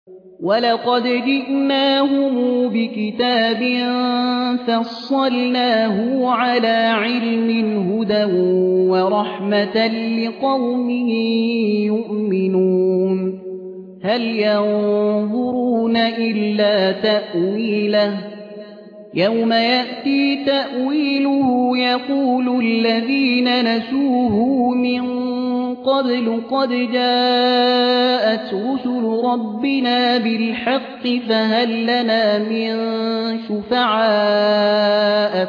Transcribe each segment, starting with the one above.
ولقد جئناهم بكتاب فصلناه على علم هدى ورحمة لقوم يؤمنون هل ينظرون إلا تأويله يوم يأتي تأويله يقول الذين نسوه من قبل قد جاءت رسل ربنا بالحق فهل لنا من شفعاء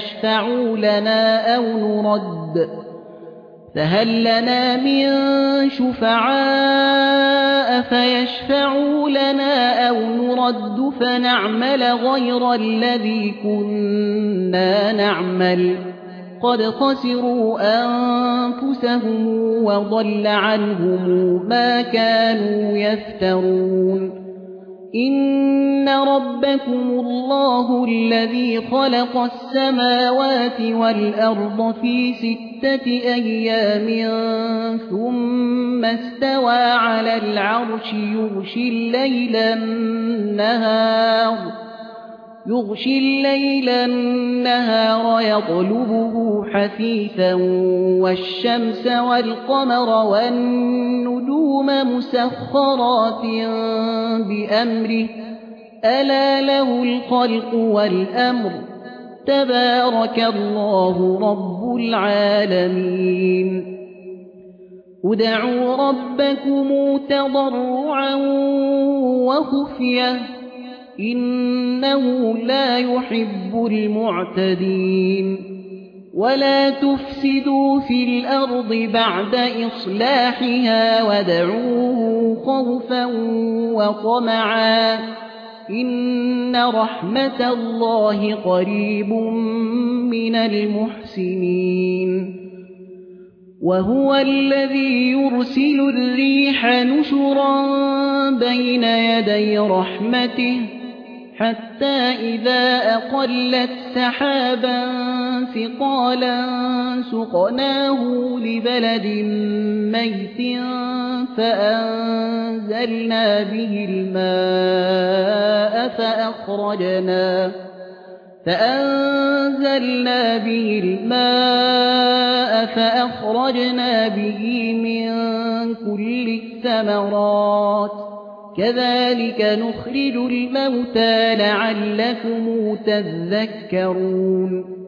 فيشفعوا لنا أو نرد فنعمل غير الذي كنا نعمل قد خسروا أنفسهم وضل عنهم ما كانوا يفترون إن ربكم الله الذي خلق السماوات والأرض في 6 أيام ثم استوى على العرش يغشي الليل النهار يطلبه حثيثا والشمس والقمر والنجوم مسخرات بأمره ألا له الخلق والأمر تبارك الله رب العالمين ادعوا ربكم تضرعا وخفية إنه لا يحب المعتدين ولا تفسدوا في الأرض بعد إصلاحها وادعوه خوفا وطمعا إن رحمة الله قريب من المحسنين وهو الذي يرسل الريح نشرا بين يدي رحمته حتى إذا أقلت سحابا ثقالا سقناه لبلد ميت فأنزلنا به الماء فأخرجنا به من كل الثمرات كذلك نخرج الموتى لعلكم تذكرون